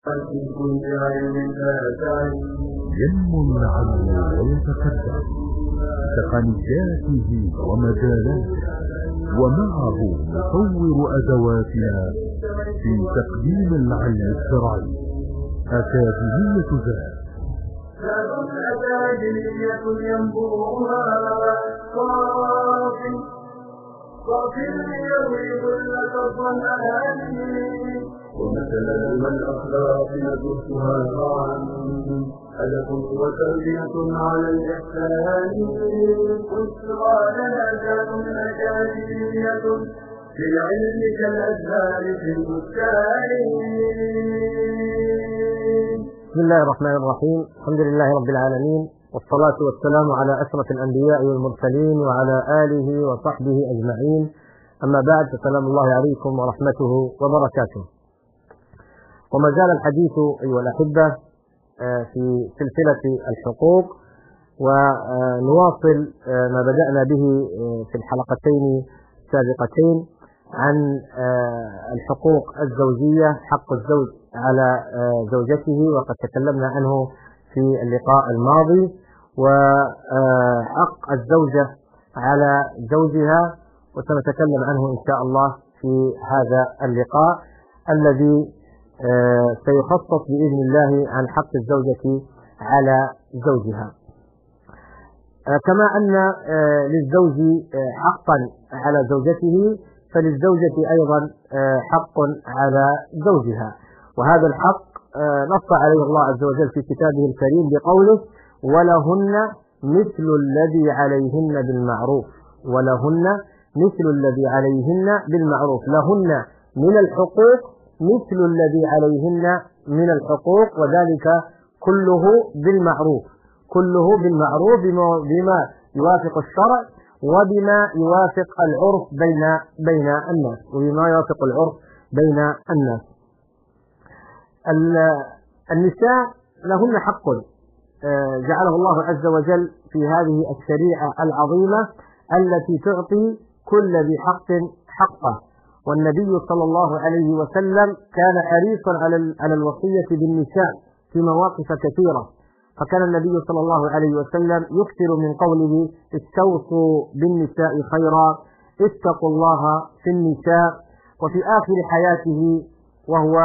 ينمو العلم ويتقدم بتقنياته ومجالاته، ومعه نطور أدواتنا في تقديم العلم الشرعي. أكاديمية ذات أكاديمية ينبوها صافي ليروي كل الظمآن، ومثلا والأخلاق ندرسها معا، هدف وتربية على الإحسان. بشرى لنا ذات أكاديمية للعلم كالأزهار في البستان. بسم الله الرحمن الرحيم. الحمد لله رب العالمين، والصلاة والسلام على أشرف الأنبياء والمرسلين وعلى آله وصحبه أجمعين. أما بعد، فسلام الله عليكم ورحمته وبركاته. وما زال الحديث أيها الأحبة في سلسلة الحقوق، ونواصل ما بدأنا به في الحلقتين السابقتين عن الحقوق الزوجية، حق الزوج على زوجته، وقد تكلمنا عنه في اللقاء الماضي، وحق الزوجة على زوجها، وسنتكلم عنه إن شاء الله في هذا اللقاء الذي سيخصص بإذن الله عن حق الزوجة على زوجها. كما أن للزوج حقا على زوجته، فللزوجة أيضا حق على زوجها، وهذا الحق نص عليه الله عز وجل في كتابه الكريم بقوله: ولهن مثل الذي عليهن بالمعروف. ولهن مثل الذي عليهن بالمعروف، لهن من الحقوق مثل الذي عليهن من الحقوق، وذلك كله بالمعروف، كله بالمعروف، بما يوافق الشرع وبما يوافق العرف بين الناس، وبما يوافق العرف بين الناس. النساء لهن حق جعله الله عز وجل في هذه الشريعة العظيمة التي تعطي كل ذي حق حقه، والنبي صلى الله عليه وسلم كان حريصا على الوصية بالنساء في مواقف كثيرة، فكان النبي صلى الله عليه وسلم يكثر من قوله: استوصوا بالنساء خيرا، اتقوا الله في النساء. وفي آخر حياته وهو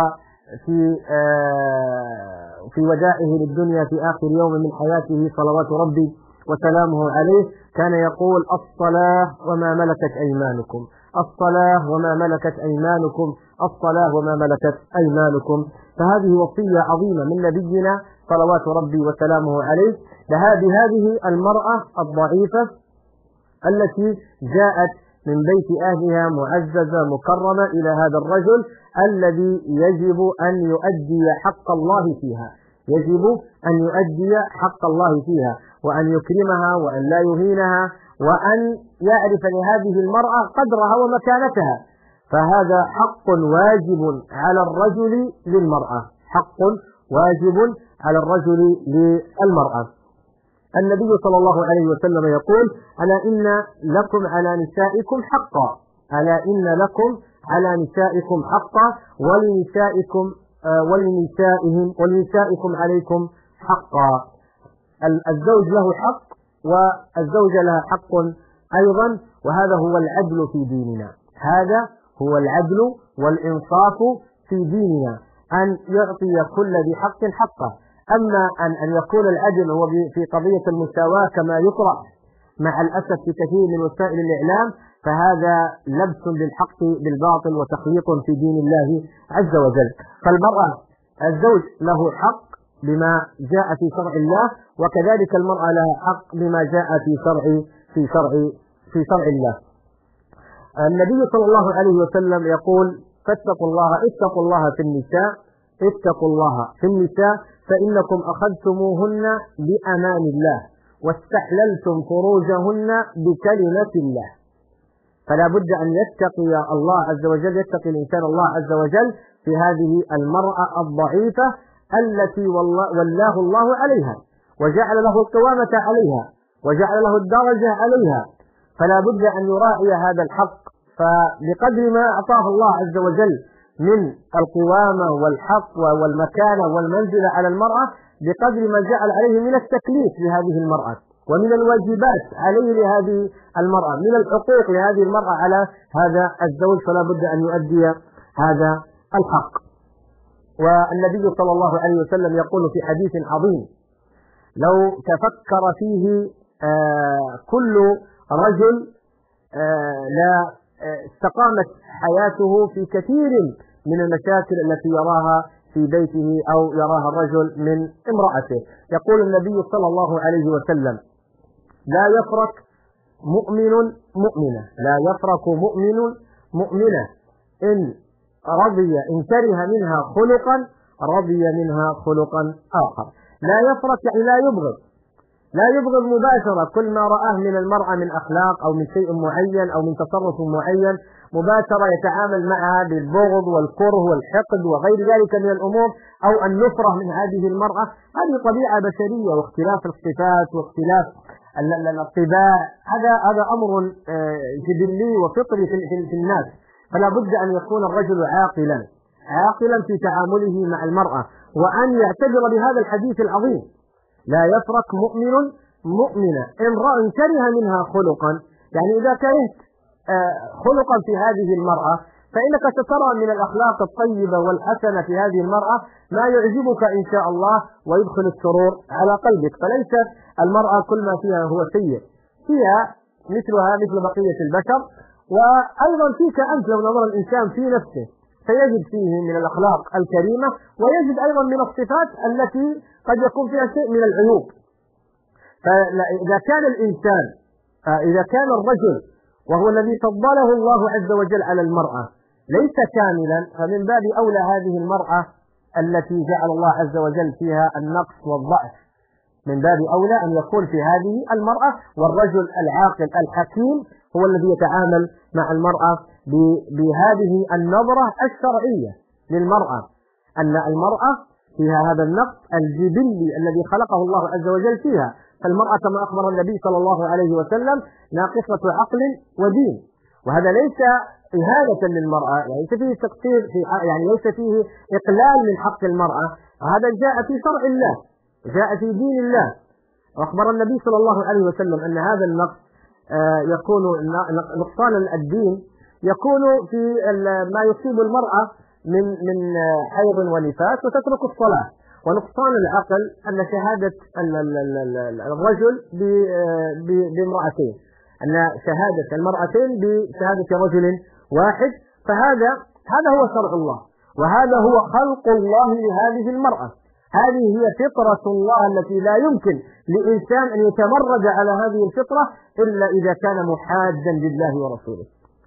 في وداعه للدنيا في آخر يوم من حياته صلوات ربي وسلامه عليه، كان يقول: الصلاة وما ملكت أيمانكم، الصلاة وما ملكت أيمانكم، الصلاة وما ملكت أيمانكم. فهذه وصية عظيمة من نبينا صلوات ربي وسلامه عليه بهذه المرأة الضعيفة التي جاءت من بيت أهلها معززة مكرمة إلى هذا الرجل الذي يجب أن يؤدي حق الله فيها، يجب أن يؤدي حق الله فيها، وأن يكرمها، وأن لا يهينها، وأن يعرف لهذه المرأة قدرها ومكانتها. فهذا حق واجب على الرجل للمرأة، حق واجب على الرجل للمرأة. النبي صلى الله عليه وسلم يقول: ألا إن لكم على نسائكم حقا، ألا إن لكم على نسائكم حقا، ولنسائكم عليكم حقا. الزوج له حق، والزوجة لها حق أيضا، وهذا هو العدل في ديننا، هذا هو العدل والإنصاف في ديننا، أن يعطي كل ذي حق حقه. أما أن يكون العدل هو في قضية المساواة كما يقرأ مع الأسف في كثير من وسائل الإعلام، فهذا لبس بالحق بالباطل وتخليط في دين الله عز وجل. فالمرأة الزوج له حق بما جاء في شرع الله، وكذلك المرأة لها حق بما جاء في شرع الله. النبي صلى الله عليه وسلم يقول: اتقوا الله في النساء، اتقوا الله في النساء، فإنكم أخذتموهن بأمان الله واستحللتم فروجهن بكلمة الله. فلا بد أن يتقي الله عز وجل، يتقي الإنسان الله عز وجل في هذه المرأة الضعيفة التي ولاه الله عليها، وجعل له القوامة عليها، وجعل له الدرجة عليها. فلا بد أن يراعي هذا الحق، فبقدر ما أعطاه الله عز وجل من القوامة والحق والمكانة والمنزلة على المرأة بقدر ما جعل عليه من التكليف لهذه المرأة ومن الواجبات عليه لهذه المرأة، من الحقوق لهذه المرأة على هذا الزوج، فلا بد أن يؤدي هذا الحق. والنبي صلى الله عليه وسلم يقول في حديث عظيم: لو تفكر فيه كل رجل لا استقامت حياته في كثير من المشاكل التي يراها في بيته أو يراها الرجل من امرأته. يقول النبي صلى الله عليه وسلم: لا يفرق مؤمن مؤمنة، لا يفرق مؤمن مؤمنة إن كره منها خلقا رضي منها خلقا آخر. لا يفرق يعني لا يبغض مباشرة كل ما رآه من المرأة من أخلاق أو من شيء معين أو من تصرف معين مباشرة يتعامل معها بالبغض والكره والحقد وغير ذلك من الأمور، أو النفرة من هذه المرأة. هذه طبيعة بشرية واختلاف الصفات واختلاف الطباع، هذا أمر جبلي وفطري في الناس. فلا بد أن يكون الرجل عاقلا في تعامله مع المرأة، وأن يعتبر بهذا الحديث العظيم: لا يفرق مؤمن مؤمنة إن كره منها خلقا. يعني إذا كرهت خلقا في هذه المرأة فإنك سترى من الأخلاق الطيبة والحسنة في هذه المرأة ما يعجبك إن شاء الله ويدخل السرور على قلبك. فليست المرأة كل ما فيها هو سيء، فيها مثلها مثل بقية البشر. وأيضا فيك أنت لو نظر الإنسان في نفسه فيجد فيه من الأخلاق الكريمة، ويجد أيضا من الصفات التي قد يكون فيها شيء من العيوب. فإذا كان الإنسان إذا كان الرجل وهو الذي فضله الله عز وجل على المرأة ليس كاملا، فمن باب أولى هذه المرأة التي جعل الله عز وجل فيها النقص والضعف، من باب أولى أن يكون في هذه المرأة. والرجل العاقل الحكيم هو الذي يتعامل مع المرأة بهذه النظرة الشرعية للمرأة، أن المرأة فيها هذا النقص الجبلي الذي خلقه الله عز وجل فيها. فالمرأة كما أخبر النبي صلى الله عليه وسلم ناقصة عقل ودين، وهذا ليس إهانة للمرأة، ليس فيه تقصير يعني ليس فيه إقلال من حق المرأة، هذا جاء في شرع الله، جاء في دين الله. وأخبر النبي صلى الله عليه وسلم أن هذا النقص يكون نقصان الدين يكون في ما يصيب المرأة من حيض ونفاس وتترك الصلاة. ونقصان العقل أن شهادة الرجل بامرأتين، أن شهادة المرأتين بشهادة رجل واحد. فهذا هو شرع الله، وهذا هو خلق الله لهذه المرأة. هذه هي فطرة الله التي لا يمكن لإنسان أن يتمرد على هذه الفطرة إلا إذا كان محادا لله ورسوله،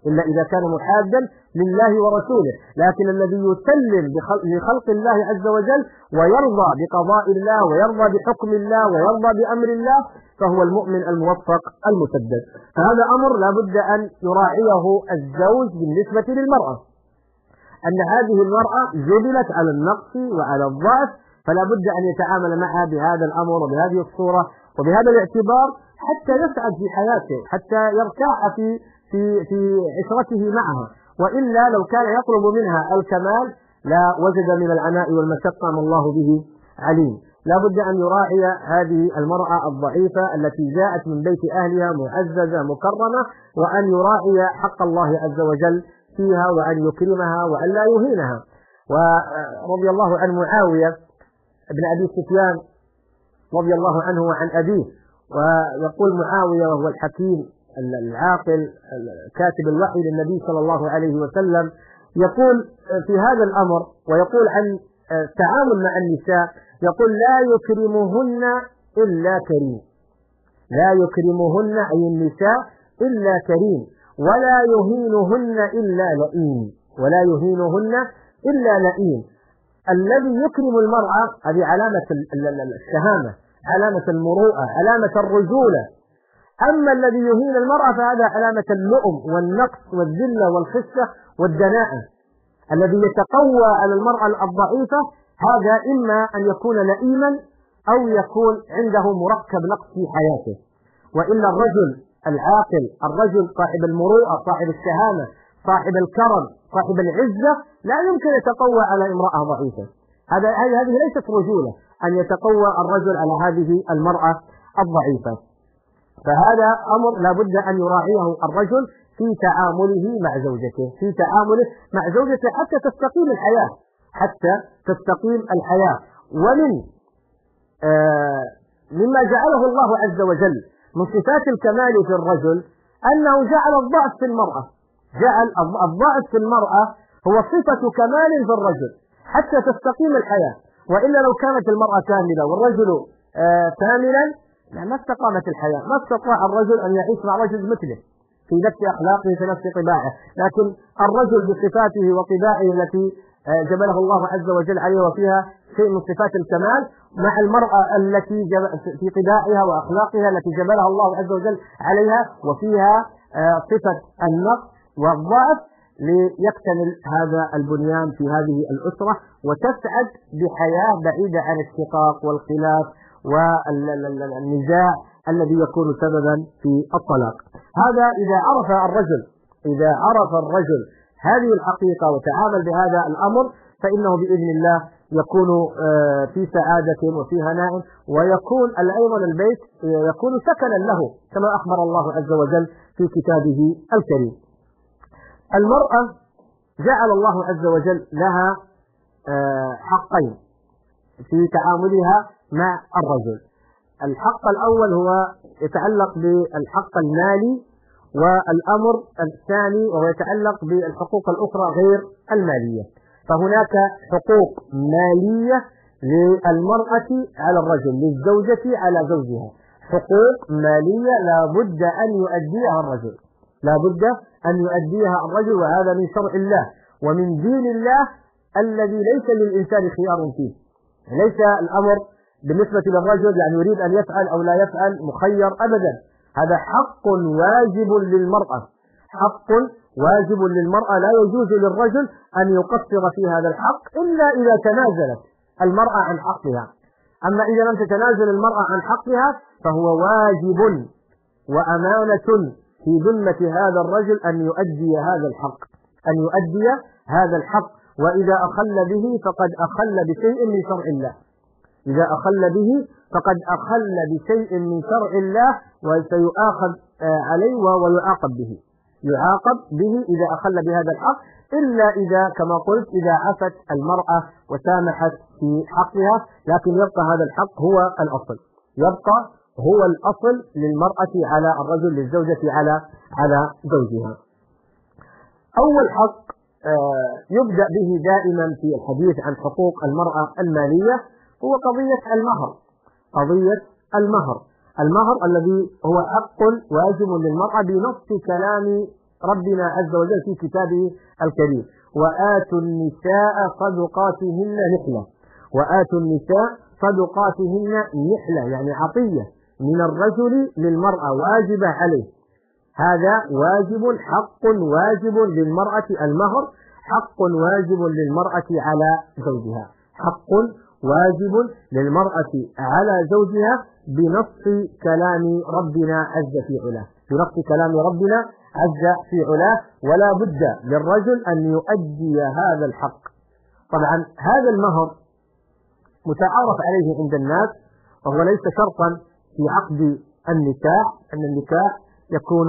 لكن الذي يسلم لخلق الله عز وجل ويرضى بقضاء الله ويرضى بحكم الله ويرضى بأمر الله فهو المؤمن الموفق المسدد. فهذا أمر لا بد أن يراعيه الزوج بالنسبة للمرأة، أن هذه المرأة جبلت على النقص وعلى الضعف، فلا بد أن يتعامل معها بهذا الأمر وبهذه الصورة وبهذا الاعتبار حتى يسعد في حياته، حتى يرتاح في عشرته معها. وإلا لو كان يطلب منها الكمال لا وجد من العناء والمشقة ما الله به عليم. لا بد أن يراعي هذه المرأة الضعيفة التي جاءت من بيت أهلها معززة مكرمة، وأن يراعي حق الله عز وجل فيها، وأن يكرمها وأن لا يهينها. ورضي الله عن معاوية ابن أبي سفيان رضي الله عنه وعن أبيه، ويقول معاوية وهو الحكيم العاقل كاتب الوحي للنبي صلى الله عليه وسلم، يقول في هذا الأمر ويقول عن التعامل مع النساء، يقول: لا يكرمهن إلا كريم، لا يكرمهن أي النساء إلا كريم، ولا يهينهن إلا لئيم، ولا يهينهن إلا لئيم. الذي يكرم المرأة هذه علامة الشهامة، علامة المروءة، علامة الرجولة. أما الذي يهين المرأة فهذا علامة اللؤم والنقص والذلة والخسة والدناءة. الذي يتقوى على المرأة الضعيفة هذا إما أن يكون لئيما أو يكون عنده مركب نقص في حياته. وإلا الرجل العاقل، الرجل صاحب المروءة، صاحب الشهامة، صاحب الكرم صاحب العزة لا يمكن يتقوى على امرأة ضعيفة. هذه ليست رجولة أن يتقوى الرجل على هذه المرأة الضعيفة. فهذا أمر لا بد أن يراعيه الرجل في تعامله مع زوجته، حتى تستقيم الحياة. ومن مما جعله الله عز وجل من صفات الكمال في الرجل أنه جعل الضعف في المرأة. جعل الضعف في المرأة هو صفة كمال في الرجل حتى تستقيم الحياة. وإلا لو كانت المرأة كاملة والرجل كاملا ما استقامت الحياة، ما استطاع الرجل أن يعيش مع رجل مثله في نفس أخلاقه في نفس طباعه. لكن الرجل بصفاته وطباعه التي جبله الله عز وجل عليه وفيها شيء من صفات الكمال مع المرأة التي في طباعها وأخلاقها التي جبلها الله عز وجل عليها وفيها صفة النقص والضعف، ليكتمل هذا البنيان في هذه الأسرة وتسعد بحياة بعيدة عن الشقاق والخلاف والنزاع الذي يكون سببا في الطلاق. هذا إذا عرف الرجل هذه الحقيقة وتعامل بهذا الأمر فإنه بإذن الله يكون في سعادة وفي هناء، ويكون أيضا البيت يكون سكنا له كما أخبر الله عز وجل في كتابه الكريم. المرأة جعل الله عز وجل لها حقين في تعاملها مع الرجل. الحق الأول هو يتعلق بالحق المالي، والأمر الثاني وهو يتعلق بالحقوق الأخرى غير المالية. فهناك حقوق مالية للمرأة على الرجل، للزوجة على زوجها، حقوق مالية لا بد أن يؤديها الرجل، وهذا من شرع الله ومن دين الله الذي ليس للإنسان خيار فيه. ليس الأمر بالنسبة للرجل يعني يريد أن يفعل أو لا يفعل مخير أبدا، هذا حق واجب للمرأة، لا يجوز للرجل أن يقصر في هذا الحق إلا إذا تنازلت المرأة عن حقها. أما إذا لم تتنازل المرأة عن حقها فهو واجب وأمانة في ذمة هذا الرجل أن يؤدي هذا الحق، وإذا أخل به فقد أخل بشيء من شرع الله، وسيؤاخذ عليه ويعاقب به إذا أخل بهذا الحق، إلا إذا كما قلت إذا عفت المرأة وسامحت في حقها. لكن يبقى هذا الحق هو الأصل للمرأة على الرجل، للزوجة على زوجها. أول حق يبدأ به دائما في الحديث عن حقوق المرأة المالية هو قضية المهر الذي هو حق واجب للمرأة بنص كلام ربنا عز وجل في كتابه الكريم: وآتوا النساء صدقاتهن نحلة، يعني عطية من الرجل للمرأة واجبة عليه. هذا حق واجب للمرأة، المهر حق واجب للمرأة على زوجها، بنص كلام ربنا عز في علاه، ولا بد للرجل أن يؤدي هذا الحق. طبعا هذا المهر متعارف عليه عند الناس، وهو ليس شرطا في عقد النكاح، أن النكاح يكون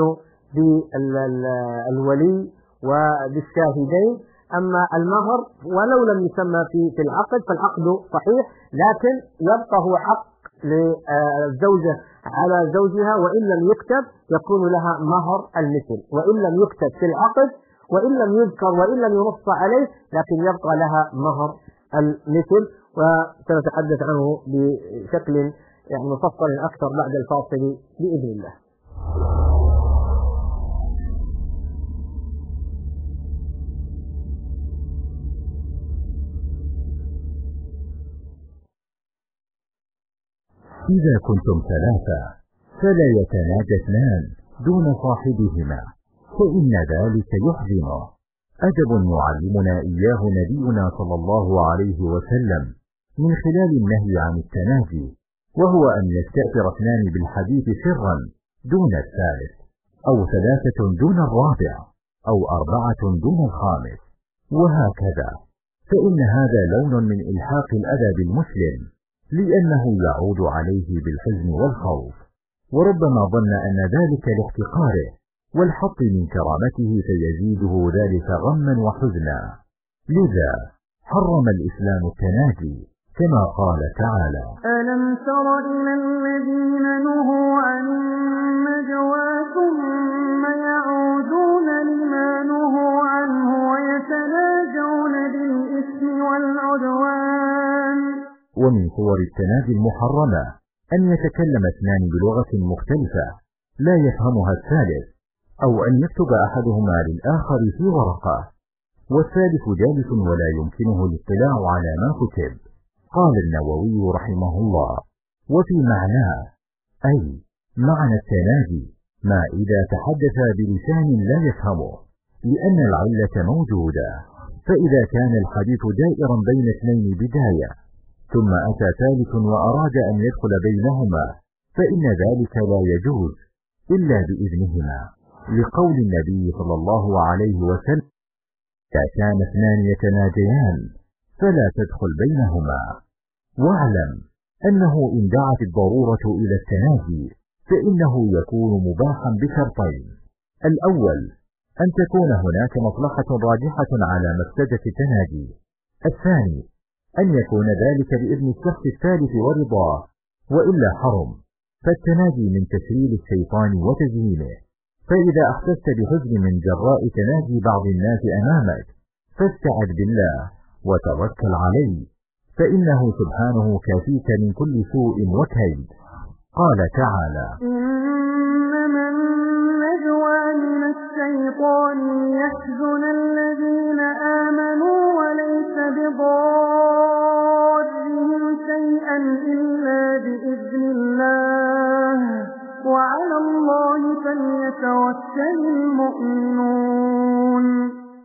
بالولي وبالشاهدين. أما المهر ولو لم يسمى في العقد فالعقد صحيح، لكن يبقى هو حق للزوجة على زوجها، وإن لم يكتب يكون لها مهر المثل، وإن لم يكتب في العقد وإن لم يذكر وإن لم ينص عليه، لكن يبقى لها مهر المثل. وسنتحدث عنه بشكل مفصل أكثر بعد الفاصل بإذن الله. إذا كنتم ثلاثة فلا يتناجى اثنان دون صاحبهما، فإن ذلك يحزنه. أدب يعلمنا إياه نبينا صلى الله عليه وسلم من خلال النهي عن التناجي، وهو أن يستأثر اثنان بالحديث سرا دون الثالث، أو ثلاثة دون الرابع، أو 4 دون الخامس، وهكذا، فإن هذا لون من إلحاق الأذى بالمسلم، لأنه يعود عليه بالحزن والخوف، وربما ظن أن ذلك لاحتقاره والحط من كرامته فيزيده ذلك غما وحزنا. لذا حرم الإسلام التناجي، كما قال تعالى: ألم تر إلى الذين نهوا عن النجوى ثم يعودون لما نهوا عنه ويتناجون بالإثم والعدوان. ومن صور التناجي المحرمة أن يتكلم اثنان بلغة مختلفة لا يفهمها الثالث، أو أن يكتب أحدهما للآخر في ورقة والثالث جالس ولا يمكنه الاطلاع على ما كتب. قال النووي رحمه الله: وفي معناه، أي معنى التناجي ما إذا تحدث بلسان لا يفهمه، لأن العلة موجودة، فإذا كان الحديث دائرا بين اثنين بداية ثم أتى ثالث وأراد أن يدخل بينهما فإن ذلك لا يجوز إلا بإذنهما، لقول النبي صلى الله عليه وسلم: إذا كان اثنان يتناجيان فلا تدخل بينهما. واعلم أنه إن دعت الضرورة إلى التناجي فإنه يكون مباحا بشرطين: الأول أن تكون هناك مصلحة راجحة على مفسدة التناجي، الثاني أن يكون ذلك بإذن الشخص الثالث ورضاه، وإلا حرم، فالتناجي من تسهيل الشيطان وتزيينه. فإذا أحسست بحزن من جراء تناجي بعض الناس أمامك فاستعذ بالله وتوكل عليه، فإنه سبحانه كافيك من كل سوء وكيد. قال تعالى: إنما النجوى من الشيطان ليحزن الذين آمنوا وليس بضارهم شيئا إلا بإذن الله وعلى الله فليتوكل المؤمنون.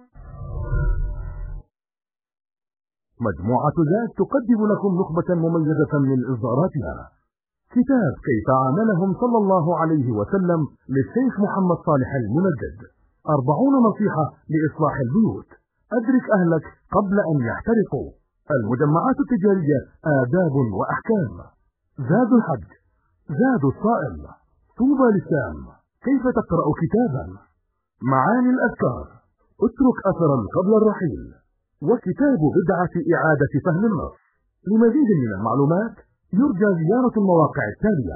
مجموعة ذات تقدم لكم نخبة مميزة من إصداراتها: كتاب كيف عاملهم صلى الله عليه وسلم للشيخ محمد صالح المنجد، 40 نصيحة لإصلاح البيوت، أدرك أهلك قبل أن يحترقوا، المجمعات التجارية آداب وأحكام، زاد الحج، زاد الصائم، طوبى للسام، كيف تقرأ كتابا، معاني الأذكار، اترك أثرا قبل الرحيل، وكتاب بدعة إعادة فهم النص. لمزيد من المعلومات يرجى زيارة المواقع التالية: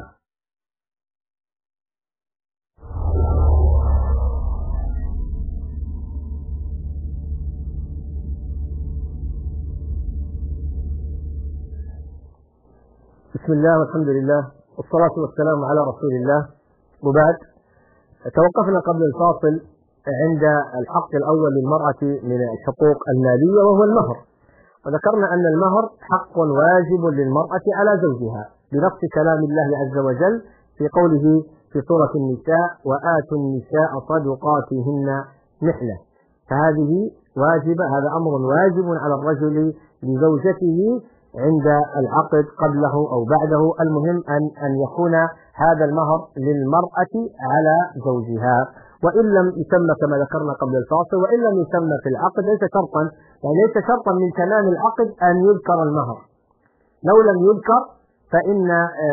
بسم الله والحمد لله والصلاة والسلام على رسول الله، وبعد. توقفنا قبل الفاصل عند الحق الأول للمرأة من الحقوق المالية وهو المهر، وذكرنا أن المهر حق واجب للمرأة على زوجها بنص كلام الله عز وجل في قوله في سورة النساء: وآتوا النساء صدقاتهن نحلة. فهذه واجبة، هذا أمر واجب على الرجل لزوجته عند العقد قبله أو بعده، المهم أن يكون هذا المهر للمرأة على زوجها، وإن لم يسمى كما ذكرنا قبل الفاصل، وإن لم يسمى في العقد ليس شرطا، يعني ليس شرطا من تمام العقد أن يذكر المهر. لو لم يذكر فإن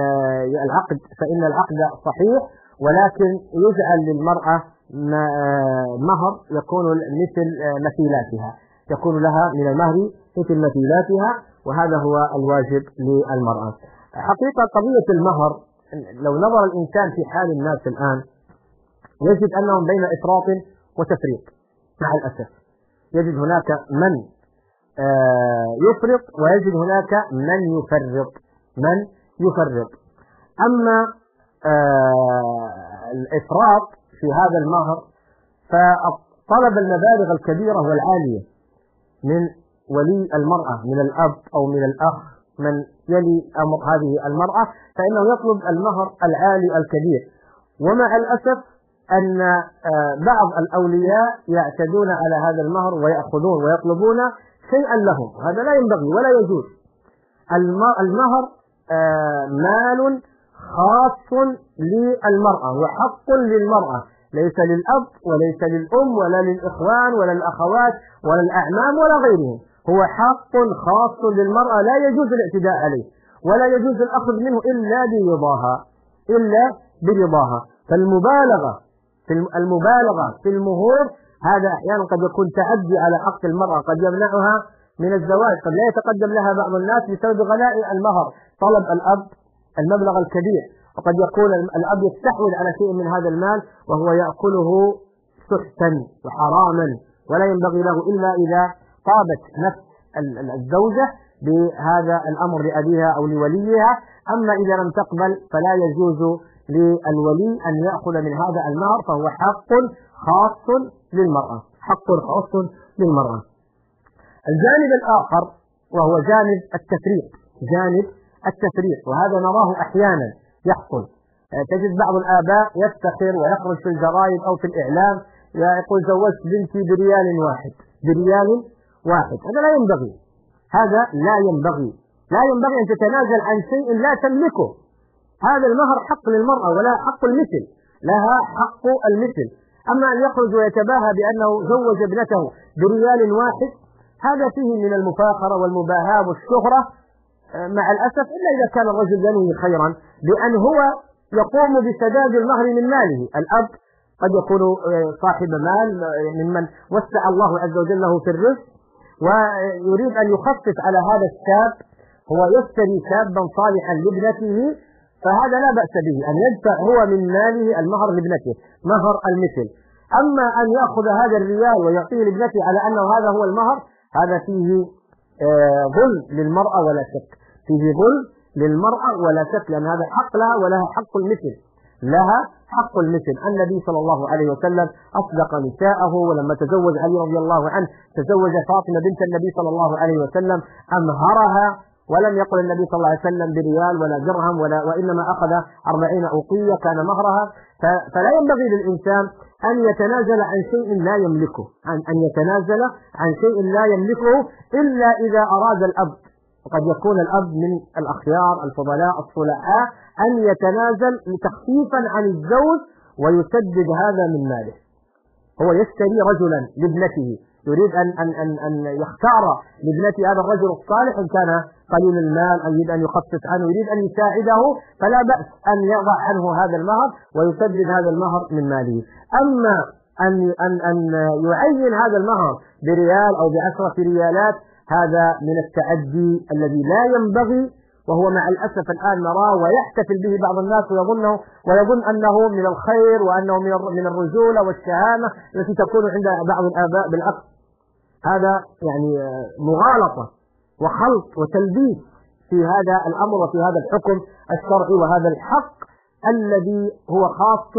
العقد صحيح، ولكن يجعل للمرأة مهر يكون مثل مثيلاتها، يكون لها من المهر مثل مثيلاتها، وهذا هو الواجب للمرأة. حقيقة قضية المهر لو نظر الإنسان في حال الناس الآن يجد أنهم بين إفراط وتفريط مع الأسف. يجد هناك من يفرط ويجد هناك من يفرط. أما الإفراط في هذا المهر فطلب المبالغ الكبيرة والعالية من ولي المرأة، من الأب أو من الأخ من يلي أمر هذه المرأة، فإنه يطلب المهر العالي الكبير. ومع الأسف أن بعض الأولياء يعتدون على هذا المهر ويأخذون ويطلبون شيئا لهم، هذا لا ينبغي ولا يجوز. المهر مال خاص للمرأة وحق للمرأة، ليس للأب وليس للأم ولا للإخوان ولا الأخوات ولا الأعمام ولا غيرهم، هو حق خاص للمرأة لا يجوز الاعتداء عليه ولا يجوز الأخذ منه إلا برضاها. فالمبالغة في المهور هذا أحيانا قد يكون تعدي على حق المرأة، قد يمنعها من الزواج، قد لا يتقدم لها بعض الناس بسبب غلاء المهر، طلب الأب المبلغ الكبير، وقد يكون الأب يستحوذ على شيء من هذا المال وهو يأكله سحتا وحراما، ولا ينبغي له إلا إذا طابت نفس الزوجة بهذا الأمر لأبيها أو لوليها. أما إذا لم تقبل فلا يجوز للولي أن يأخذ من هذا المهر، فهو حق خاص للمرأة. الجانب الآخر وهو جانب التفريط، وهذا نراه أحيانا يحصل. تجد بعض الآباء يفتخر ويخرج في الجرائد أو في الإعلام يقول زوجت بنتي بريال واحد، هذا لا ينبغي أن تتنازل عن شيء لا تملكه. هذا المهر حق للمرأة ولا حق المثل، لها حق المثل. أما أن يخرج ويتباهى بأنه زوج ابنته بريال واحد، هذا فيه من المفاخرة والمباهاة والشهرة مع الأسف، إلا إذا كان الرجل ينوي خيرا بأن هو يقوم بسداد المهر من ماله. الأب قد يكون صاحب مال ممن وسع الله عز وجل له في الرزق، ويريد أن يخفف على هذا الشاب، هو يشتري شابا صالحا لابنته، فهذا لا بأس به أن يدفع هو من ماله المهر لابنته، مهر المثل. أما أن يأخذ هذا الريال ويعطيه لابنته على أنه هذا هو المهر، هذا فيه ظلم للمرأة ولا شك، لأن هذا حق لها ولها حق المثل. النبي صلى الله عليه وسلم أصدق نساءه، ولما تزوج علي رضي الله عنه تزوج فاطمة بنت النبي صلى الله عليه وسلم أمهرها، ولم يقل النبي صلى الله عليه وسلم بريال ولا درهم وإنما أخذ 40 أوقية كان مهرها. فلا ينبغي للإنسان أن يتنازل عن شيء لا يملكه إلا إذا أراد الأب، وقد يكون الأب من الأخيار الفضلاء الصلحاء، أن يتنازل تخفيفا عن الزوج ويسدد هذا من ماله. هو يشتري رجلا لابنته، يريد أن يختار لابنته هذا الرجل الصالح، إن كان قليل المال يريد أن يخفف عنه، يريد أن يساعده، فلا بأس أن يضع عنه هذا المهر ويسدد هذا المهر من ماله. أما أن يعين هذا المهر بريال أو ب10 ريالات، هذا من التعدي الذي لا ينبغي، وهو مع الأسف الآن نراه ويحتفل به بعض الناس ويظن أنه من الخير وأنه من الرجولة والشهامة التي تكون عند بعض الآباء. بالعكس، هذا يعني مغالطة وخلط وتلبيس في هذا الأمر وفي هذا الحكم الشرعي، وهذا الحق الذي هو خاص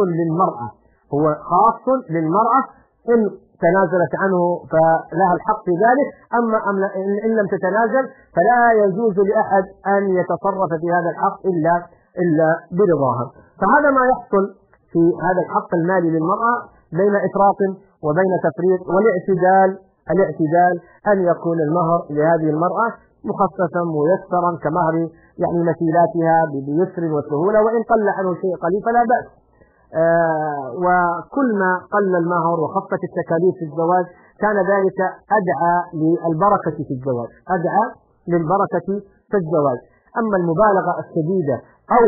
للمرأة، إن تنازلت عنه فلها الحق في ذلك، أما إن لم تتنازل فلا يجوز لأحد أن يتصرف في هذا الحق إلا برضاها. فهذا ما يحصل في هذا الحق المالي للمرأة بين إفراط وبين تفريط. والاعتدال أن يكون المهر لهذه المرأة مخففا ميسرا كمهر يعني مثيلاتها بيسر وسهولة، وإن قل عنه شيء قليل فلا بأس. وكل ما قل المهر وخفت التكاليف في الزواج كان ذلك أدعى للبركة في الزواج. أما المبالغة الشديدة أو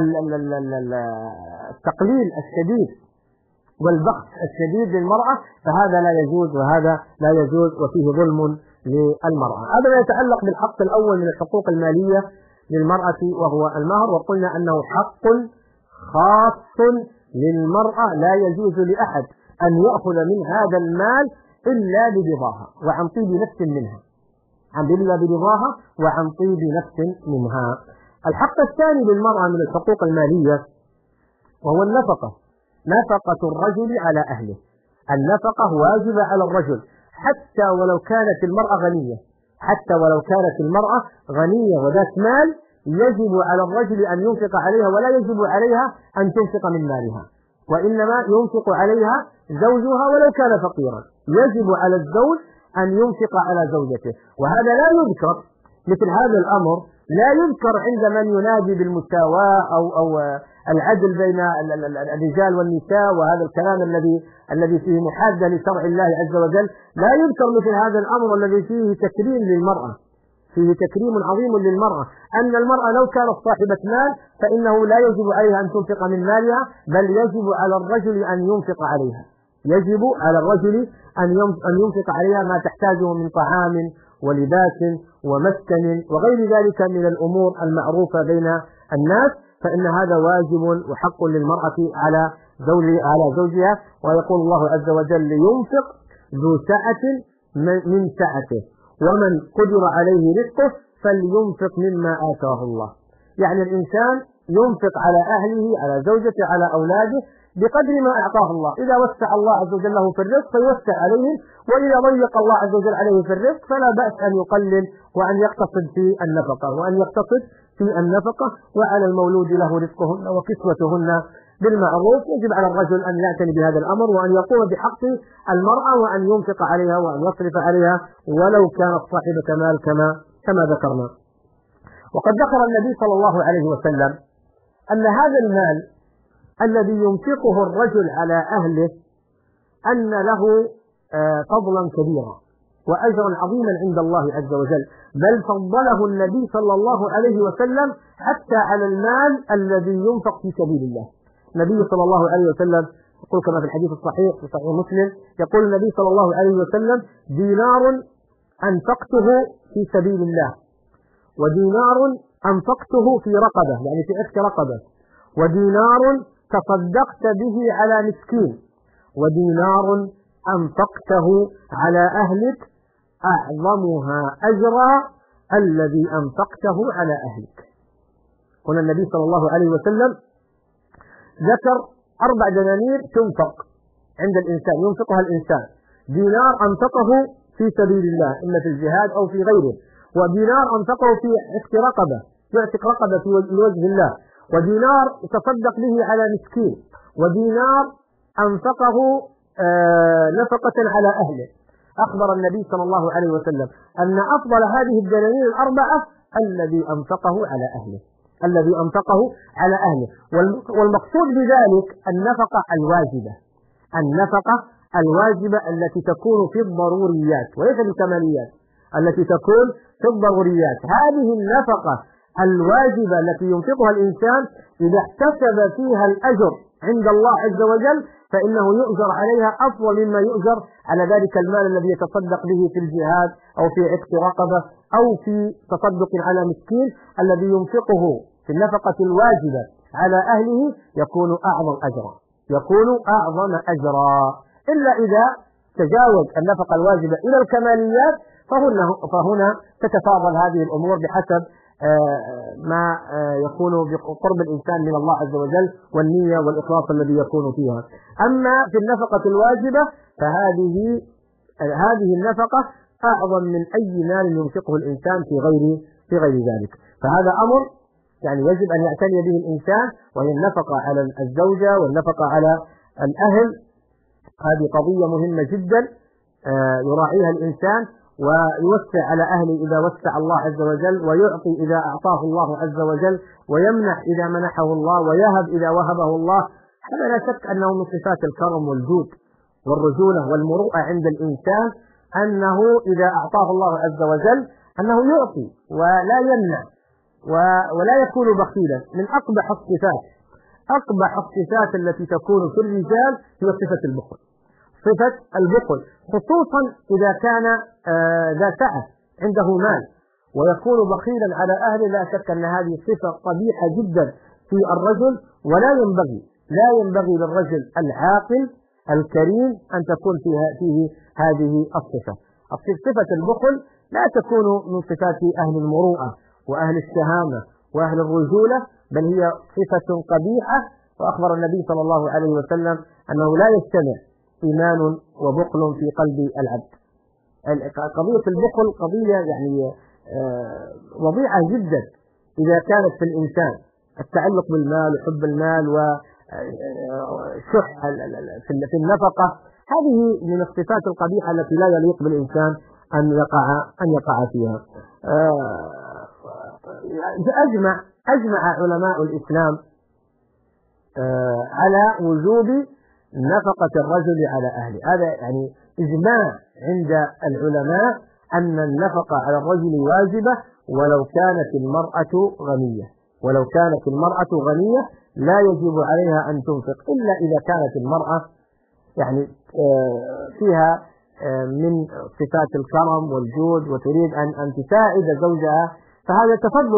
التقليل الشديد والبخس الشديد للمرأة فهذا لا يجوز وفيه ظلم للمرأة. هذا ما يتعلق بالحق الأول من الحقوق المالية للمرأة وهو المهر، وقلنا أنه حق خاص للمرأة لا يجوز لأحد أن يأخذ من هذا المال إلا برضاها وعن طيب نفس منها. الحق الثاني للمرأة من الحقوق المالية وهو النفقة الرجل على أهله. النفقة واجبة على الرجل حتى ولو كانت المرأة غنية وذات مال، يجب على الرجل أن ينفق عليها، ولا يجب عليها أن تنفق من مالها، وإنما ينفق عليها زوجها ولو كان فقيرا. يجب على الزوج أن ينفق على زوجته، وهذا لا يذكر مثل هذا الأمر لا يذكر عند من ينادي بالمساواة أو العدل بين الرجال والنساء، وهذا الكلام الذي فيه محادة لشرع الله عز وجل. لا يذكر مثل هذا الأمر الذي فيه تكريم للمرأة، فيه تكريم عظيم للمرأة، أن المرأة لو كانت صاحبة مال فإنه لا يجب عليها أن تنفق من مالها، بل يجب على الرجل أن ينفق عليها، يجب على الرجل أن ينفق عليها ما تحتاجه من طعام ولباس ومسكن وغير ذلك من الأمور المعروفة بين الناس، فإن هذا واجب وحق للمرأة على زوجها. ويقول الله عز وجل: لينفق ذو سعة من سعته ومن قدر عليه رزقه فلينفق مما آتاه الله. يعني الإنسان ينفق على أهله، على زوجته، على أولاده بقدر ما أعطاه الله. إذا وسع الله عز وجل له في الرزق فيوسع عليهم، وإذا ضيق الله عز وجل عليه في الرزق فلا بأس أن يقلل وأن يقتصد في النفقة. وعلى المولود له رزقهن وكسوتهن بالمعروف. يجب على الرجل أن يعتني بهذا الأمر وأن يقوم بحق المرأة وأن ينفق عليها وأن يصرف عليها ولو كانت صاحبة مال كما ذكرنا. وقد ذكر النبي صلى الله عليه وسلم أن هذا المال الذي ينفقه الرجل على أهله أن له فضلا كبيرا وأجرا عظيما عند الله عز وجل، بل فضله النبي صلى الله عليه وسلم حتى على المال الذي ينفق في سبيل الله. النبي صلى الله عليه وسلم يقول كما في الحديث الصحيح في صحيح مسلم، يقول النبي صلى الله عليه وسلم: دينار أنفقته في سبيل الله، ودينار أنفقته في رقبة يعني في عتق رقبة، ودينار تصدقت به على مسكين، ودينار أنفقته على أهلك أعظمها أجرا الذي أنفقته على أهلك. هنا النبي صلى الله عليه وسلم ذكر 4 دنانير تنفق عند الإنسان، ينفقها الإنسان: دينار أنفقه في سبيل الله إما في الجهاد أو في غيره، ودينار أنفقه في عتق رقبة يعتق رقبة في وجه الله، ودينار تصدق به على مسكين، ودينار أنفقه نفقة على أهله. أخبر النبي صلى الله عليه وسلم أن أفضل هذه الدنانير 4 الذي أنفقه على أهله، والمقصود بذلك النفقة الواجبة التي تكون في الضروريات وليس بالكماليات، التي تكون في الضروريات. هذه النفقة الواجبة التي ينفقها الإنسان إذا احتسب فيها الأجر عند الله عز وجل فإنه يؤجر عليها أفضل مما يؤجر على ذلك المال الذي يتصدق به في الجهاد أو في عتق رقبة أو في تصدق على مسكين. الذي ينفقه في النفقة الواجبة على أهله يكون أعظم أجرا، إلا إذا تجاوز النفقة الواجبة إلى الكماليات فهنا تتفاضل هذه الأمور بحسب ما يكون بقرب الإنسان من الله عز وجل والنية والإخلاص الذي يكون فيها. أما في النفقة الواجبة فهذه النفقة أعظم من أي مال ينفقه الإنسان في غير ذلك. فهذا أمر يعني يجب أن يعتني به الإنسان، وهي النفقة على الزوجة والنفقة على الأهل. هذه قضية مهمة جدا يراعيها الإنسان، ويوسع على أهله إذا وسع الله عز وجل، ويعطي إذا أعطاه الله عز وجل، ويمنح إذا منحه الله، ويهب إذا وهبه الله. هذا لا شك أنه من صفات الكرم والجود والرجولة والمروءة عند الإنسان، أنه إذا أعطاه الله عز وجل أنه يعطي ولا يمنع ولا يكون بخيلا. من أقبح الصفات التي تكون في الرجال هي صفة البخل، خصوصا إذا كان ذا سعة عنده مال ويكون بخيلا على أهله. لا شك أن هذه صفة قبيحة جدا في الرجل، ولا ينبغي للرجل العاقل الكريم أن تكون فيه هذه الصفة. صفة البخل لا تكون من صفات أهل المروءة وأهل الشهامة وأهل الرجولة، بل هي صفة قبيحة. وأخبر النبي صلى الله عليه وسلم أنه لا يجتمع إيمان وبخل في قلب العبد. قضية البخل قضية يعني وضيعة جدا إذا كانت في الإنسان، التعلق بالمال وحب المال وشح في النفقة، هذه من الصفات القبيحة التي لا يليق بالإنسان أن يقع فيها. أجمع علماء الإسلام على وجوب نفقة الرجل على أهله. هذا يعني إجماع عند العلماء أن النفقة على الرجل واجبة ولو كانت المرأة غنية لا يجب عليها أن تنفق إلا إذا كانت المرأة يعني فيها من صفات الكرم والجود وتريد أن تساعد زوجها، فهذا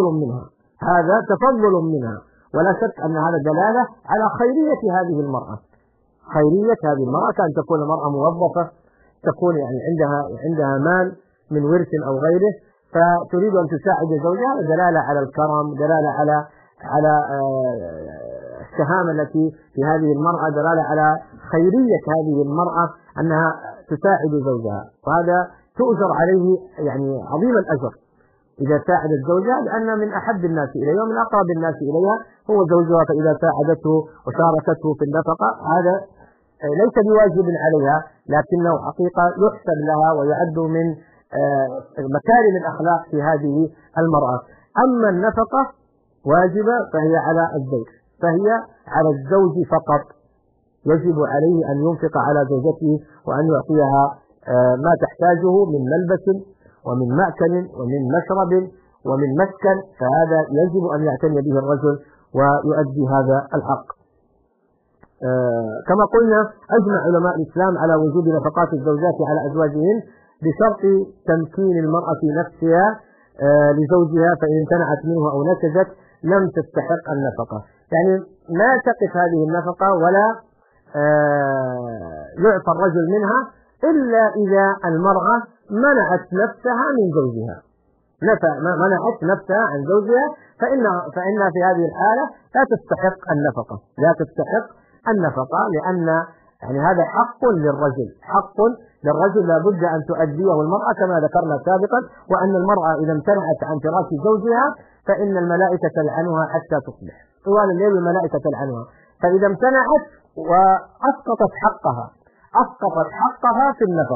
تفضل منها، ولا شك أن هذا دلالة على خيرية هذه المرأة. كأن تكون المرأة موظفة، تكون يعني عندها مال من ورث أو غيره، فتريد أن تساعد زوجها، دلالة على الكرم، دلالة على الشهامة التي في هذه المرأة، دلالة على خيرية هذه المرأة أنها تساعد زوجها، وهذا تؤجر عليه يعني عظيم الأجر إذا ساعدت زوجها، لأن من أحب الناس إليها ومن أقرب الناس إليها هو زوجها، فإذا ساعدته وشاركته في النفقة هذا ليس بواجب عليها، لكنه حقيقة يحسب لها ويعد من مكارم الأخلاق في هذه المرأة. أما النفقة واجبة فهي على الزوج فقط، يجب عليه أن ينفق على زوجته وأن يعطيها ما تحتاجه من ملبس ومن مأكل ومن مشرب ومن مسكن، فهذا يجب أن يعتني به الرجل ويؤدي هذا الحق. كما قلنا أجمع علماء الإسلام على وجوب نفقات الزوجات على أزواجهن بشرط تمكين المرأة نفسها لزوجها، فإن امتنعت منه أو نتجت لم تستحق النفقة. يعني ما تقف هذه النفقة ولا يعطى الرجل منها إلا إذا المرأة منعت نفسها من زوجها، منعت نفسها عن زوجها، فإنها في هذه الحالة لا تستحق النفقة، لأن يعني هذا حق للرجل لا بد أن تؤديه المرأة كما ذكرنا سابقا، وأن المرأة إذا امتنعت عن فراش زوجها فإن الملائكة تلعنها حتى تصبح، طوال الليل الملائكة تلعنها، فإذا امتنعت وأسقطت حقها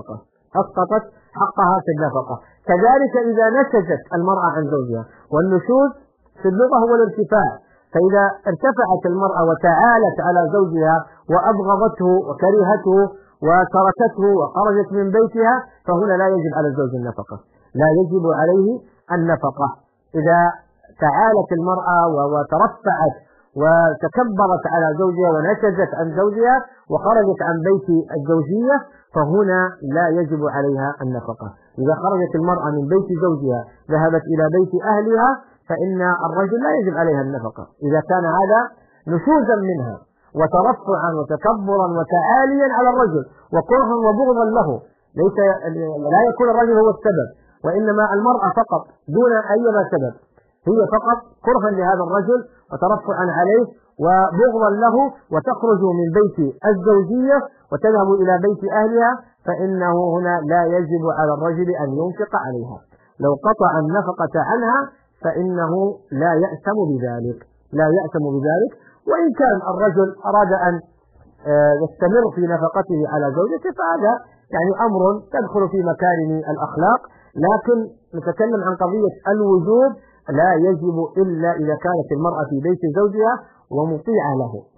في النفقة. كذلك إذا نشزت المرأة عن زوجها، والنشوز في اللغة هو الارتفاع، فإذا ارتفعت المرأة وتعالت على زوجها وأبغضته وكرهته وتركته وخرجت من بيتها، فهنا لا يجب على الزوج النفقة، لا يجب عليه النفقة. إذا تعالت المرأة وترفعت وتكبرت على زوجها ونشزت عن زوجها وخرجت عن بيت الزوجية، فهنا لا يجب عليها النفقة. إذا خرجت المرأة من بيت زوجها ذهبت إلى بيت أهلها فإن الرجل لا يجب عليها النفقة، إذا كان هذا نشوزا منها وترفعا وتكبرا وتعاليا على الرجل وكرها وبغضا له، لا يكون الرجل هو السبب، وإنما المرأة فقط دون أي سبب، هي فقط كرها لهذا الرجل وترفعا عليه وبغضا له، وتخرج من بيت الزوجية وتذهب إلى بيت أهلها، فإنه هنا لا يجب على الرجل أن ينفق عليها. لو قطع النفقة عنها فإنه لا يأثم بذلك، وإن كان الرجل أراد أن يستمر في نفقته على زوجته فهذا يعني أمر تدخل في مكارم الأخلاق، لكن نتكلم عن قضية الوجوب لا يجب إلا إذا كانت المرأة في بيت زوجها ومطيعة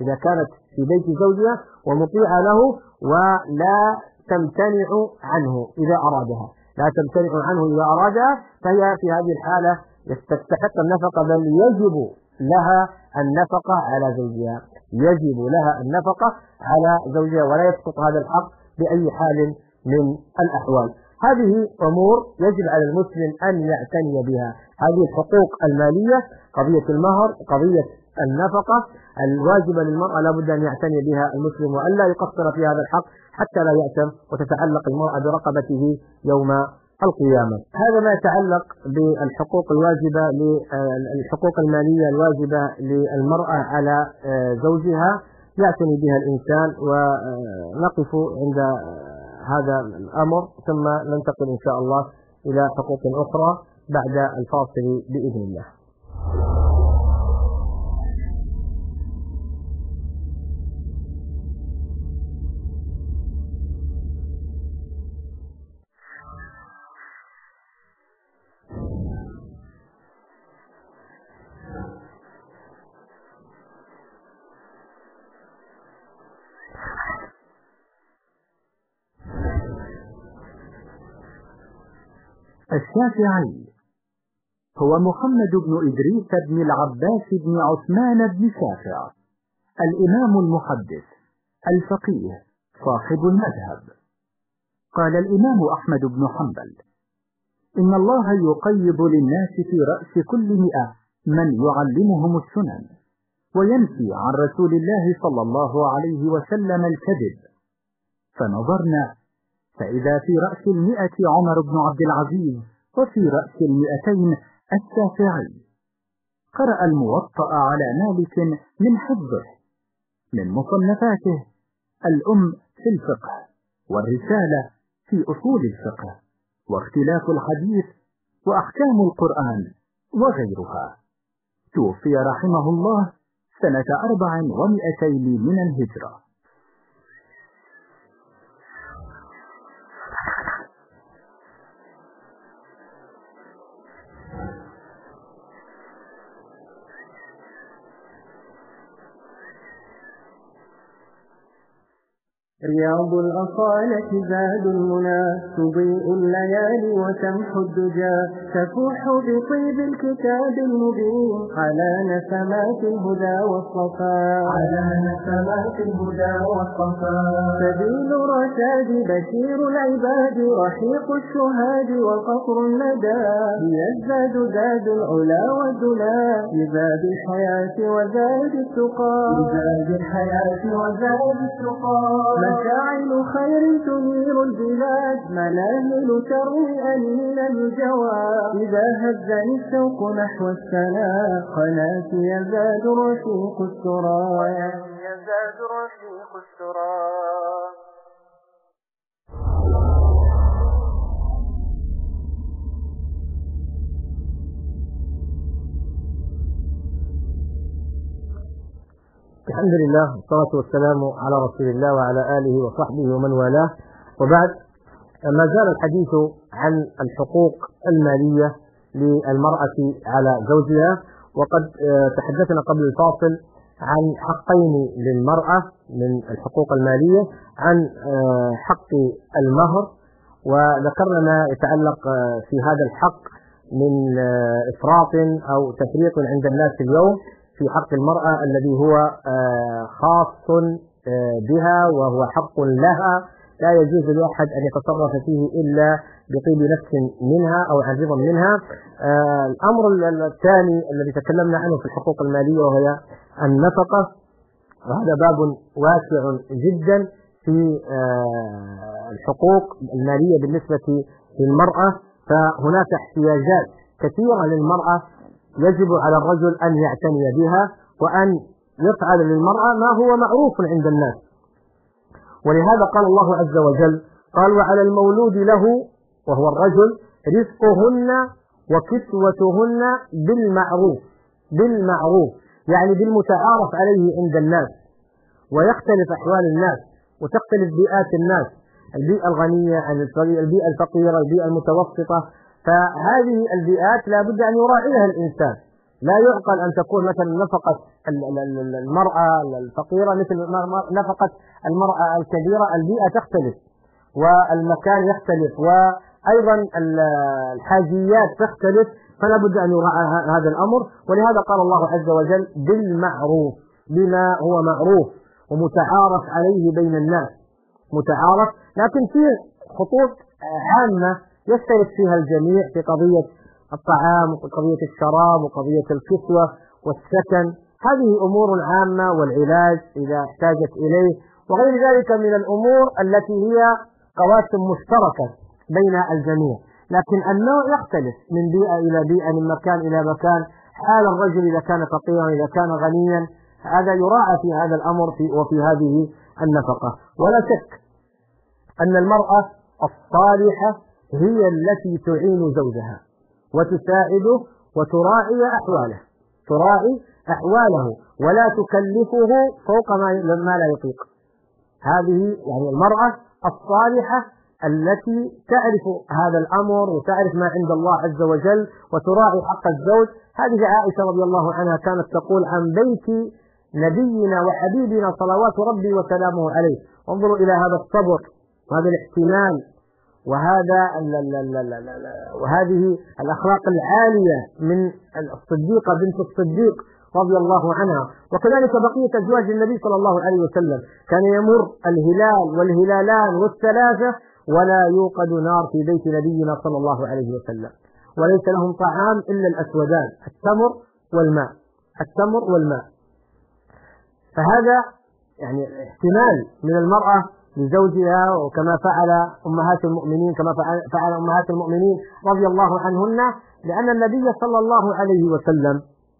له، ولا تمتنع عنه إذا أرادها، فهي في هذه الحالة تستحق النفقة، بل يجب لها النفقة على زوجها، ولا يسقط هذا الحق بأي حال من الأحوال. هذه أمور يجب على المسلم أن يعتني بها، هذه الحقوق المالية، قضية المهر، قضية النفقة الواجبة للمرأة لا بد أن يعتني بها المسلم وألا يقصر في هذا الحق حتى لا يأثم وتتعلق المرأة برقبته يوم القيامة. هذا ما يتعلق بالحقوق الواجبة، الحقوق المالية الواجبة للمرأة على زوجها يعتني بها الإنسان، ونقف عند هذا الأمر ثم ننتقل إن شاء الله إلى حقوق أخرى بعد الفاصل بإذن الله. الشافعي هو محمد بن إدريس بن العباس بن عثمان بن شافع، الإمام المحدث الفقيه صاحب المذهب. قال الإمام أحمد بن حنبل: إن الله يقيض للناس في رأس كل 100 من يعلمهم السنن، وينفي عن رسول الله صلى الله عليه وسلم الكذب. فنظرنا فإذا في رأس 100 عمر بن عبد العزيز، وفي رأس 200 الشافعي. قرأ الموطأ على مالك من حفظه. من مصنفاته الأم في الفقه، والرسالة في أصول الفقه، واختلاف الحديث، وأحكام القرآن، وغيرها. توفي رحمه الله سنة 400 من الهجرة. رياض الأصالة زاد المنى، تضيء الليالي وتمحو الدجى، تفوح بطيب الكتاب المبين على نسمات الهدى والصفاء، سبيل الرشاد بشير العباد، رحيق الشهاد وقطر الندى، يزداد زاد العلا والدنا، لباب الحياة وزاد التقى، مشاعل خير تنير البلاد، مناهل تروي أنين الجواد، إذا هزني الشوق نحو السلام، قناتي يزداد رشيق السرى. الحمد لله والصلاة والسلام على رسول الله وعلى آله وصحبه ومن والاه، وبعد. ما زال الحديث عن الحقوق المالية للمرأة على زوجها، وقد تحدثنا قبل الفاصل عن حقين للمرأة من الحقوق المالية، عن حق المهر، وذكرنا ما يتعلق في هذا الحق من إفراط أو تفريط عند الناس اليوم في حق المرأة الذي هو خاص بها وهو حق لها، لا يجوز لأحد أن يتصرف فيه إلا بطيب نفس منها أو عن رضا منها. الأمر الثاني الذي تكلمنا عنه في الحقوق المالية وهي النفقة، وهذا باب واسع جدا في الحقوق المالية بالنسبة للمرأة. فهناك احتياجات كثيرة للمرأة يجب على الرجل أن يعتني بها، وأن يفعل للمرأة ما هو معروف عند الناس. ولهذا قال الله عز وجل: قال: وعلى المولود له وهو الرجل رزقهن وكسوتهن بالمعروف، يعني بالمتعارف عليه عند الناس. ويختلف أحوال الناس وتختلف بيئات الناس، البيئة الغنية عن البيئة الفقيرة، البيئة المتوسطة. فهذه البيئات لا بد أن يراعيها الإنسان. لا يعقل أن تكون مثلا نفقة المرأة الفقيرة مثل نفقة المرأة الكبيرة. البيئة تختلف والمكان يختلف، وأيضا الحاجيات تختلف، فلا بد أن يراعى هذا الأمر. ولهذا قال الله عز وجل: بالمعروف، بما هو معروف ومتعارف عليه بين الناس، متعارف، لكن في خطوط عامة يشترك فيها الجميع في قضية الطعام وقضية الشراب وقضية الكسوة والسكن. هذه أمور عامة، والعلاج إذا احتاجت إليه، وغير ذلك من الأمور التي هي قواسم مشتركة بين الجميع. لكن النوع يختلف من بيئة إلى بيئة، من مكان إلى مكان. حال الرجل إذا كان فقيرا، إذا كان غنيا، هذا يراعى في هذا الأمر وفي هذه النفقة. ولا شك أن المرأة الصالحة هي التي تعين زوجها وتساعده وتراعي أحواله ولا تكلفه فوق ما لا يطيق. هذه يعني المرأة الصالحة التي تعرف هذا الأمر وتعرف ما عند الله عز وجل وتراعي حق الزوج. هذه عائشة رضي الله عنها كانت تقول عن بيت نبينا وحبيبنا صلوات ربي وسلامه عليه. انظروا إلى هذا الصبر وهذا الاحتمال وهذه الأخلاق العالية من الصديقة بنت الصديق رضي الله عنها. وكذلك بقية أزواج النبي صلى الله عليه وسلم، كان يمر الهلال والهلالان والثلاثة ولا يوقد نار في بيت نبينا صلى الله عليه وسلم، وليس لهم طعام إلا الأسودان، التمر والماء. فهذا يعني احتمال من المرأة لزوجها، وكما فعل أمهات المؤمنين رضي الله عنهن، لأن النبي صلى الله عليه وسلم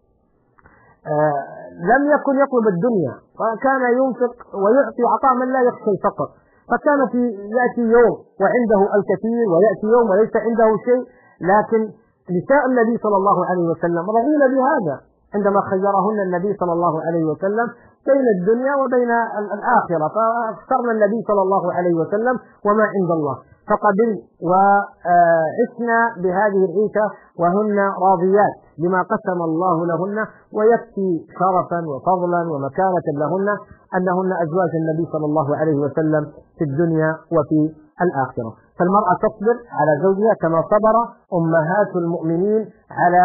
لم يكن يطلب الدنيا، وكان ينفق ويعطي عطاء من لا يخشى الفقر. فكان يأتي يوم وعنده الكثير، ويأتي يوم وليس عنده شيء، لكن نساء النبي صلى الله عليه وسلم رضين بهذا عندما خيرهن النبي صلى الله عليه وسلم بين الدنيا وبين الآخرة، فاخترنا النبي صلى الله عليه وسلم وما عند الله، فقبل وعشنا بهذه العيشة وهن راضيات بما قسم الله لهن، ويكفي شرفا وفضلا ومكانة لهن أنهن أزواج النبي صلى الله عليه وسلم في الدنيا وفي الآخرة. فالمرأة تصبر على زوجها كما صبر أمهات المؤمنين على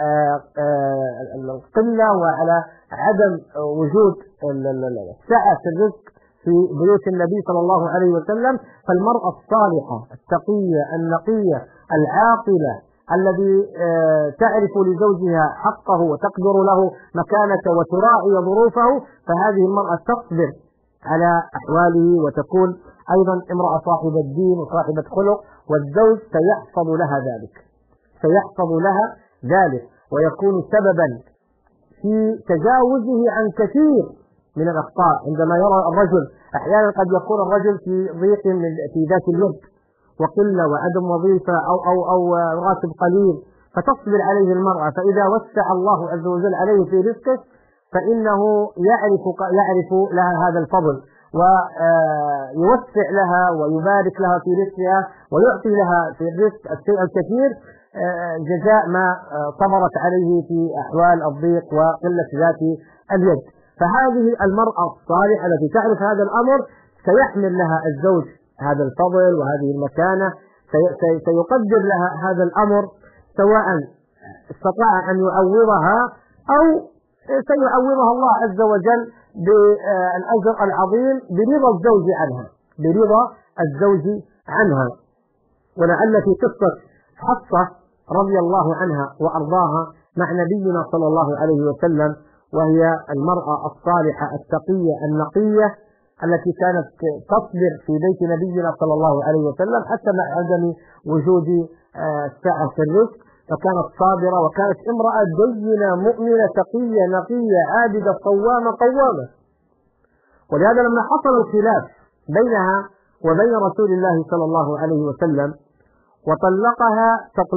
القلة وعلى عدم وجود سعة الرزق في بيوت النبي صلى الله عليه وسلم. فالمرأة الصالحة التقية النقية العاقلة الذي تعرف لزوجها حقه وتقدر له مكانته وتراعي ظروفه، فهذه المرأة تصبر على أحواله وتكون أيضا امرأة صاحبة دين وصاحبة خلق، والزوج سيحفظ لها ذلك ويكون سببا في تجاوزه عن كثير من الأخطاء. عندما يرى الرجل أحيانا قد يكون الرجل في ضيق في ذات اليد وقلة وعدم وظيفة أو راتب قليل، فتصبر عليه المرأة، فإذا وسع الله عز وجل عليه في رزقه فإنه يعرف لها هذا الفضل، ويوسع لها ويبارك لها في رزقها ويعطي لها في الرزق الشيء الكثير جزاء ما صبرت عليه في أحوال الضيق وقلة ذات اليد. فهذه المرأة الصالحة التي تعرف هذا الأمر سيحمل لها الزوج هذا الفضل وهذه المكانة، سيقدر لها هذا الأمر، سواء استطاع أن يعوضها أو سيعوضها الله عز وجل بالأجر العظيم برضا الزوج عنها. ولعل في قصة حفصة رضي الله عنها وأرضاها مع نبينا صلى الله عليه وسلم، وهي المرأة الصالحة التقية النقية التي كانت تصبر في بيت نبينا صلى الله عليه وسلم حتى مع عدم وجود سعة الرزق، فكانت صابرة وكانت امرأة دينة مؤمنة تقية نقية عابدة صوامة قوامة. ولهذا لما حصل الخلاف بينها وبين رسول الله صلى الله عليه وسلم وطلقها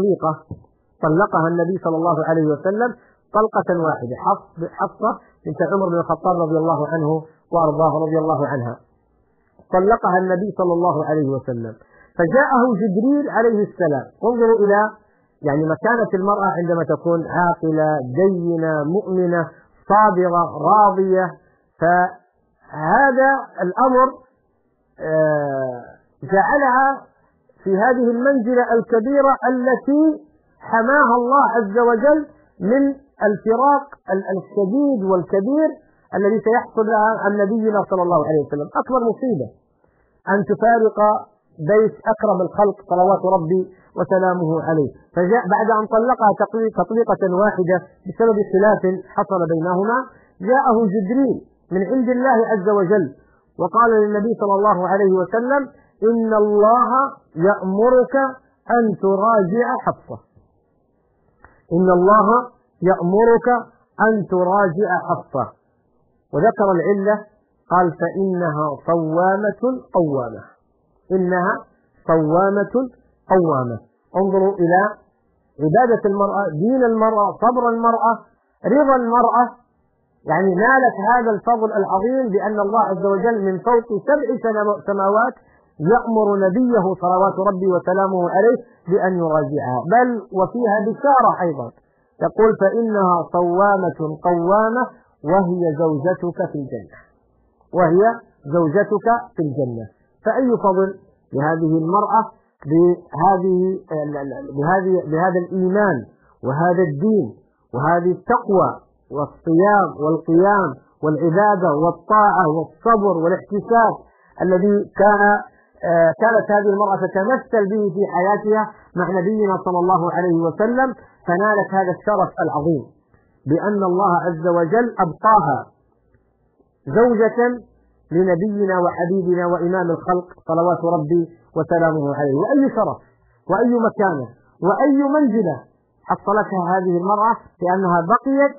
النبي صلى الله عليه وسلم طلقة واحدة، حفصة بنت عمر بن الخطاب رضي الله عنه وأرضاه رضي الله عنها، طلقها النبي صلى الله عليه وسلم، فجاءه جبريل عليه السلام. انظروا إلى يعني مكانة المرأة عندما تكون عاقلة دينة مؤمنة صابرة راضية. فهذا الأمر جعلها في هذه المنزلة الكبيرة التي حماها الله عز وجل من الفراق الشديد والكبير الذي سيحصل لها عن نبينا صلى الله عليه وسلم. أكبر مصيبة أن تفارق بيت أكرم الخلق صلوات ربي وسلامه عليه. فجاء بعد أن طلقها تطليقة واحدة بسبب خلاف حصل بينهما، جاءه جبريل من عند الله عز وجل وقال للنبي صلى الله عليه وسلم: إن الله يأمرك أن تراجع حفصة. إن الله يأمرك أن تراجع حفصة. وذكر العلة، قال: فإنها صوامة قوامة. إنها صوامة قوامة. انظروا إلى عبادة المرأة، دين المرأة، صبر المرأة، رضا المرأة، يعني نالت هذا الفضل العظيم بأن الله عز وجل من فوق 7 سماوات يأمر نبيه صلوات ربي وسلامه عليه بأن يراجعها، بل وفيها بشارة أيضا يقول: فإنها صوامة قوامة وهي زوجتك في الجنة. فأي فضل لهذه المرأة بهذا الإيمان وهذا الدين وهذه التقوى والصيام والقيام والعبادة والطاعة والصبر والاحتساب الذي كانت هذه المرأة تتمثل به في حياتها مع نبينا صلى الله عليه وسلم، فنالت هذا الشرف العظيم بأن الله عز وجل أبقاها زوجة لنبينا وحبيبنا وإمام الخلق صلوات ربي وسلامه عليه. وأي شرف وأي مكانة وأي منزلة حصلتها هذه المرأة لأنها بقيت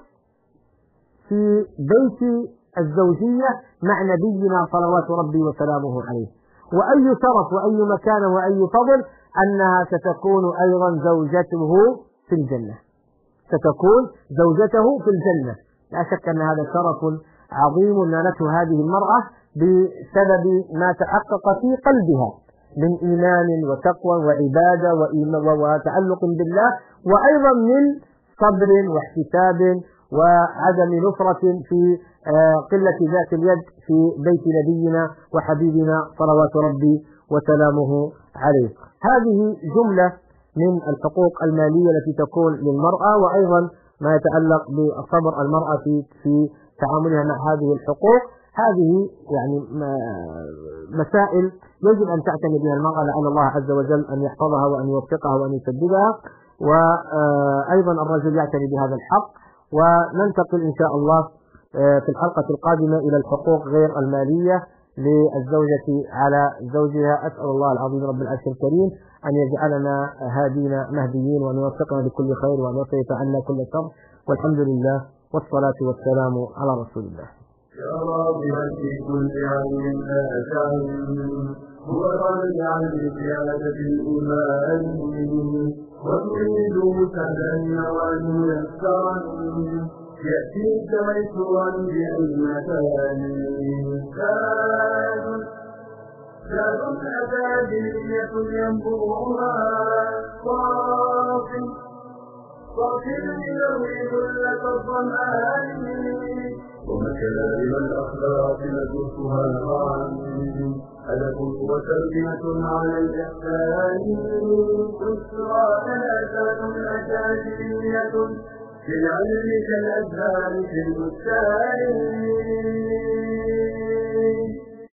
في بيت الزوجية مع نبينا صلوات ربي وسلامه عليه. وأي شرف وأي مكانة وأي فضل أنها ستكون أيضا زوجته في الجنة، ستكون زوجته في الجنة. لا شك أن هذا شرف عظيم نالته هذه المرأة بسبب ما تحقق في قلبها من إيمان وتقوى وعبادة وتعلق بالله، وأيضا من صبر واحتساب وعدم نفرة في قلة ذات اليد في بيت نبينا وحبيبنا صلوات ربي وسلامه عليه. هذه جملة من الحقوق المالية التي تكون للمرأة، وأيضا ما يتعلق بصبر المرأة في تعاملها مع هذه الحقوق. هذه يعني مسائل يجب أن تعتني بها المرأة، لعل الله عز وجل أن يحفظها وأن يوفقها وأن يسددها، وأيضا الرجل يعتني بهذا الحق. وننتقل إن شاء الله في الحلقة القادمة إلى الحقوق غير المالية للزوجة على زوجها. أسأل الله العظيم رب العرش الكريم أن يجعلنا هادين مهديين وأن يوفقنا لكل خير وأن يصرف عنا كل شر، والحمد لله والصلاة والسلام على رسول الله. يا راضيا في كل عين نافع هو راضي عن زيادة الإيمان وتريد مسهلا وميسرا يأتيك ميسورا بعلمتان زاد أبدية ينبوعها صافي يروي ذلة الظمآن ومكارم الأخلاق ندرسها معا أدب وتربية على الإحسان أسرى ثلاثة أكاديمية في العلم كالأزهار في البستان.